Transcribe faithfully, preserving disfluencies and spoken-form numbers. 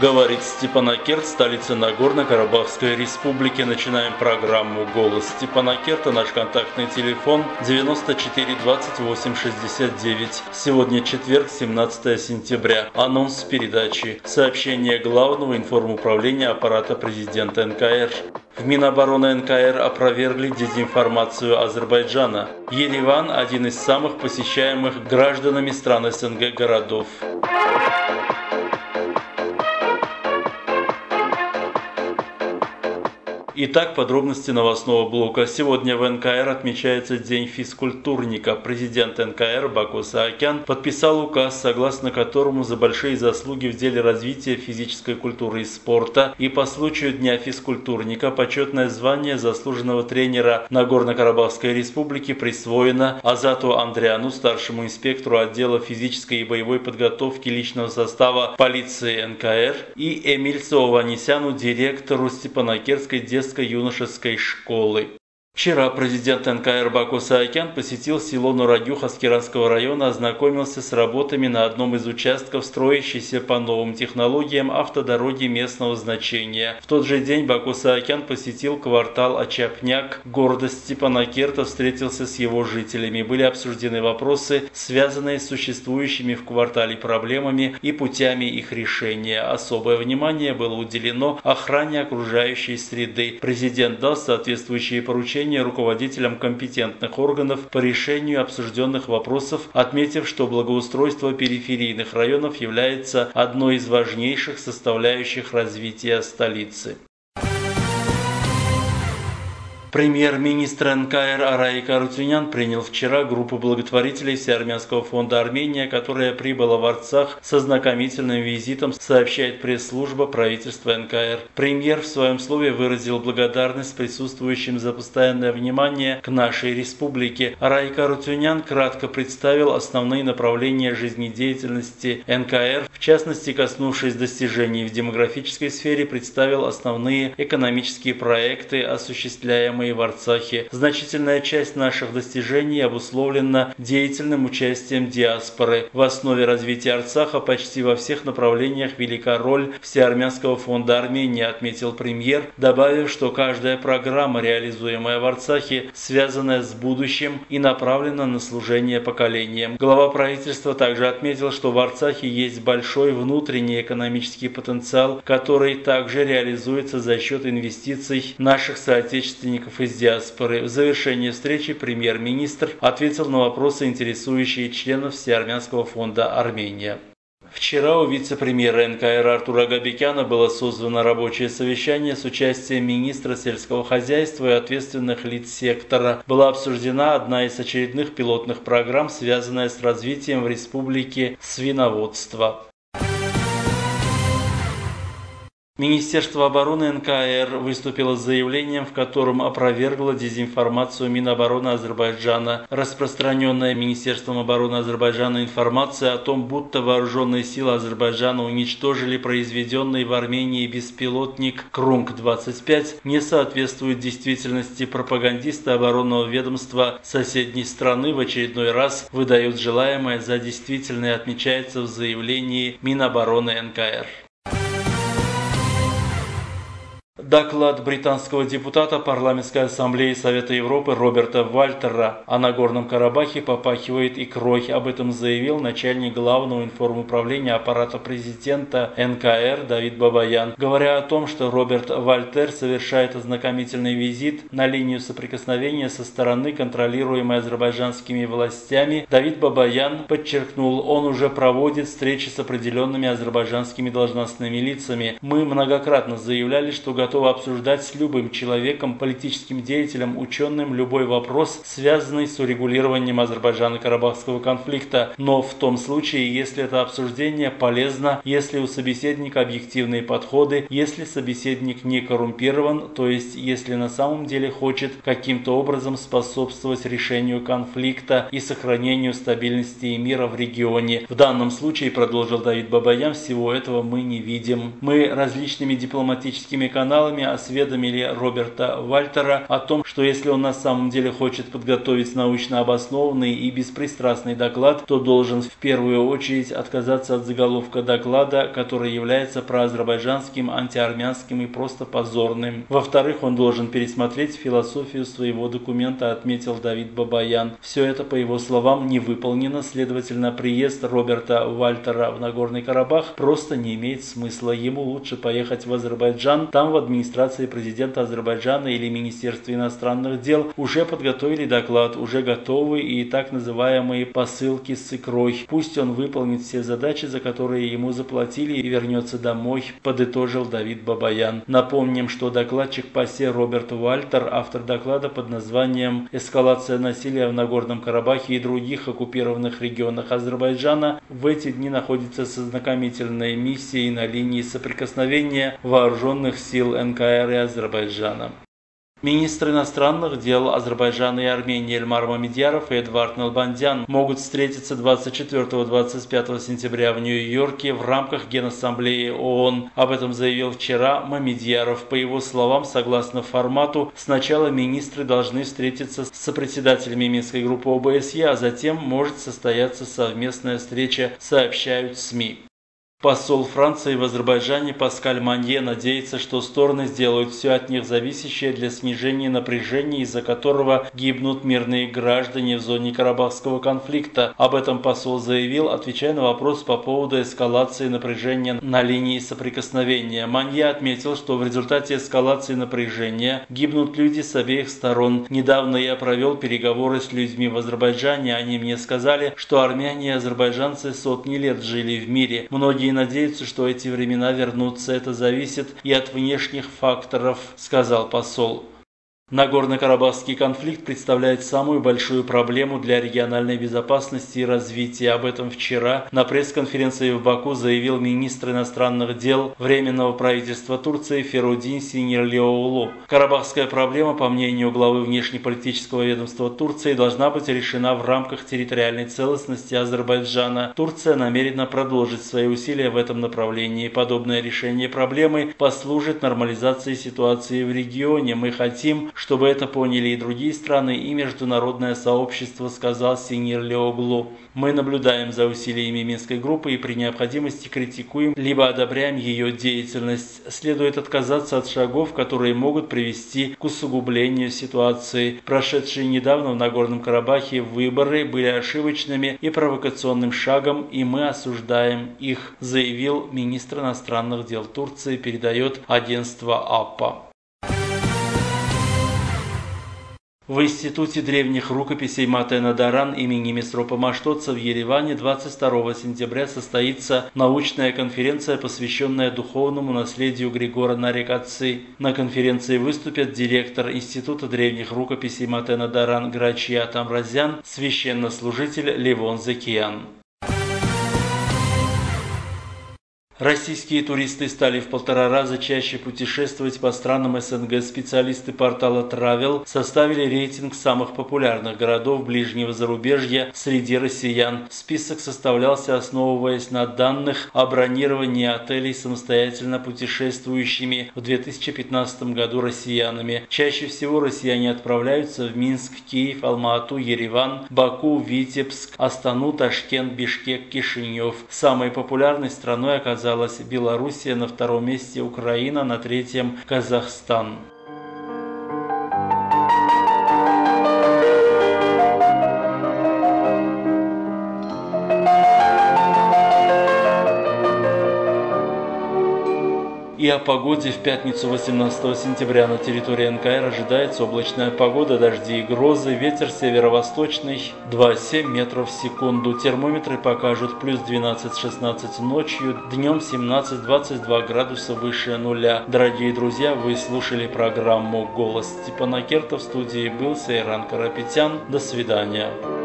Говорит Степанакерт, столица Нагорно-Карабахской республики. Начинаем программу «Голос Степанакерта». Наш контактный телефон девяносто четыре двадцать восемь шестьдесят девять. Сегодня четверг, семнадцатое сентября. Анонс передачи. Сообщение Главного информуправления аппарата президента эн ка эр. В Минобороны эн ка эр опровергли дезинформацию Азербайджана. Ереван – один из самых посещаемых гражданами стран эс эн гэ городов. Итак, подробности новостного блока. Сегодня в эн ка эр отмечается День физкультурника. Президент эн ка эр Баку Саакян подписал указ, согласно которому за большие заслуги в деле развития физической культуры и спорта и по случаю Дня физкультурника почетное звание заслуженного тренера Нагорно-Карабахской республики присвоено Азату Андриану, старшему инспектору отдела физической и боевой подготовки личного состава полиции эн ка эр, и Эмильцу Ованесяну, директору Степанакертской детской юношеской школы. Вчера президент эн ка эр Баку Саакян посетил село Нурагюх Аскеранского района, ознакомился с работами на одном из участков строящейся по новым технологиям автодороги местного значения. В тот же день Баку Саакян посетил квартал Ачапняк, гордость Степанакерта, встретился с его жителями. Были обсуждены вопросы, связанные с существующими в квартале проблемами и путями их решения. Особое внимание было уделено охране окружающей среды. Президент дал соответствующие поручения руководителям компетентных органов по решению обсужденных вопросов, отметив, что благоустройство периферийных районов является одной из важнейших составляющих развития столицы. Премьер-министр эн ка эр Арайик Арутюнян принял вчера группу благотворителей Всеармянского фонда Армения, которая прибыла в Арцах с ознакомительным визитом, сообщает пресс-служба правительства эн ка эр. Премьер в своем слове выразил благодарность присутствующим за постоянное внимание к нашей республике. Арайик Арутюнян кратко представил основные направления жизнедеятельности эн ка эр, в частности, коснувшись достижений в демографической сфере, представил основные экономические проекты, осуществляемые в Арцахе. Значительная часть наших достижений обусловлена деятельным участием диаспоры. В основе развития Арцаха почти во всех направлениях велика роль Всеармянского фонда Армении, отметил премьер, добавив, что каждая программа, реализуемая в Арцахе, связанная с будущим и направлена на служение поколениям. Глава правительства также отметил, что в Арцахе есть большой внутренний экономический потенциал, который также реализуется за счет инвестиций наших соотечественников из диаспоры. В завершении встречи премьер-министр ответил на вопросы, интересующие членов Всеармянского фонда Армения. Вчера у вице-премьера эн ка эр Артура Габекяна было созвано рабочее совещание с участием министра сельского хозяйства и ответственных лиц сектора. Была обсуждена одна из очередных пилотных программ, связанная с развитием в республике свиноводства. Министерство обороны эн ка эр выступило с заявлением, в котором опровергло дезинформацию Минобороны Азербайджана. Распространенная Министерством обороны Азербайджана информация о том, будто вооруженные силы Азербайджана уничтожили произведенный в Армении беспилотник Крунг двадцать пять, не соответствует действительности. Пропагандисты оборонного ведомства соседней страны в очередной раз выдают желаемое за действительное, отмечается в заявлении Минобороны эн ка эр. Доклад британского депутата парламентской ассамблеи Совета Европы Роберта Вальтера о Нагорном Карабахе попахивает икрой. Об этом заявил начальник Главного информуправления аппарата президента эн ка эр Давид Бабаян. Говоря о том, что Роберт Вальтер совершает ознакомительный визит на линию соприкосновения со стороны, контролируемой азербайджанскими властями, Давид Бабаян подчеркнул, он уже проводит встречи с определенными азербайджанскими должностными лицами. Мы многократно заявляли, что готовы обсуждать с любым человеком, политическим деятелем, ученым любой вопрос, связанный с урегулированием Азербайджано-Карабахского конфликта. Но в том случае, если это обсуждение полезно, если у собеседника объективные подходы, если собеседник не коррумпирован, то есть если на самом деле хочет каким-то образом способствовать решению конфликта и сохранению стабильности и мира в регионе. В данном случае, продолжил Давид Бабаян, всего этого мы не видим. Мы различными дипломатическими каналами каналами осведомили Роберта Вальтера о том, что если он на самом деле хочет подготовить научно обоснованный и беспристрастный доклад, то должен в первую очередь отказаться от заголовка доклада, который является проазербайджанским, антиармянским и просто позорным. Во-вторых, он должен пересмотреть философию своего документа, отметил Давид Бабаян. Все это, по его словам, не выполнено, следовательно, приезд Роберта Вальтера в Нагорный Карабах просто не имеет смысла. Ему лучше поехать в Азербайджан. Там в администрации президента Азербайджана или Министерстве иностранных дел уже подготовили доклад, уже готовы и так называемые посылки с икрой. Пусть он выполнит все задачи, за которые ему заплатили, и вернется домой, подытожил Давид Бабаян. Напомним, что докладчик ПАСЕ Роберт Вальтер, автор доклада под названием «Эскалация насилия в Нагорном Карабахе и других оккупированных регионах Азербайджана», в эти дни находится со знакомительной миссией на линии соприкосновения вооруженных сил эн ка эр и Азербайджана. Министры иностранных дел Азербайджана и Армении Эльмар Мамедьяров и Эдвард Налбандян могут встретиться двадцать четвёртого — двадцать пятого сентября в Нью-Йорке в рамках Генассамблеи ООН. Об этом заявил вчера Мамедьяров. По его словам, согласно формату, сначала министры должны встретиться с сопредседателями Минской группы о бэ эс е, а затем может состояться совместная встреча, сообщают СМИ. Посол Франции в Азербайджане Паскаль Манье надеется, что стороны сделают все от них зависящее для снижения напряжения, из-за которого гибнут мирные граждане в зоне Карабахского конфликта. Об этом посол заявил, отвечая на вопрос по поводу эскалации напряжения на линии соприкосновения. Манье отметил, что в результате эскалации напряжения гибнут люди с обеих сторон. Недавно я провел переговоры с людьми в Азербайджане. Они мне сказали, что армяне и азербайджанцы сотни лет жили в мире. Многие надеются, что эти времена вернутся. Это зависит и от внешних факторов, сказал посол. Нагорно-Карабахский конфликт представляет самую большую проблему для региональной безопасности и развития. Об этом вчера на пресс-конференции в Баку заявил министр иностранных дел Временного правительства Турции Ферудин Синьерлиоğlu. Карабахская проблема, по мнению главы внешнеполитического ведомства Турции, должна быть решена в рамках территориальной целостности Азербайджана. Турция намерена продолжить свои усилия в этом направлении. Подобное решение проблемы послужит нормализации ситуации в регионе. Мы хотим, чтобы это поняли и другие страны, и международное сообщество, сказал Синьерлиоğlu. Мы наблюдаем за усилиями Минской группы и при необходимости критикуем либо одобряем ее деятельность. Следует отказаться от шагов, которые могут привести к усугублению ситуации. Прошедшие недавно в Нагорном Карабахе выборы были ошибочными и провокационным шагом, и мы осуждаем их, заявил министр иностранных дел Турции, передает агентство АПА. В Институте древних рукописей Мате-Надаран имени Месропа Маштоца в Ереване двадцать второго сентября состоится научная конференция, посвященная духовному наследию Григора Нарекатсы. На конференции выступят директор Института древних рукописей Мате-Надаран Грачия Тамразян, священнослужитель Левон Зекиян. Российские туристы стали в полтора раза чаще путешествовать по странам эс эн гэ. Специалисты портала Travel составили рейтинг самых популярных городов ближнего зарубежья среди россиян. Список составлялся, основываясь на данных о бронировании отелей самостоятельно путешествующими в две тысячи пятнадцатом году россиянами. Чаще всего россияне отправляются в Минск, Киев, Алма-Ату, Ереван, Баку, Витебск, Астану, Ташкент, Бишкек, Кишинев. Самой популярной страной оказалась Белоруссия, на втором месте Украина, на третьем Казахстан. И о погоде. В пятницу восемнадцатого сентября на территории эн ка эр ожидается облачная погода, дожди и грозы, ветер северо-восточный два целых семь десятых метров в секунду. Термометры покажут плюс двенадцать-шестнадцать ночью, днем семнадцать-двадцать два градуса выше нуля. Дорогие друзья, вы слушали программу «Голос Степана Керта». В студии был Сейран Карапетян. До свидания.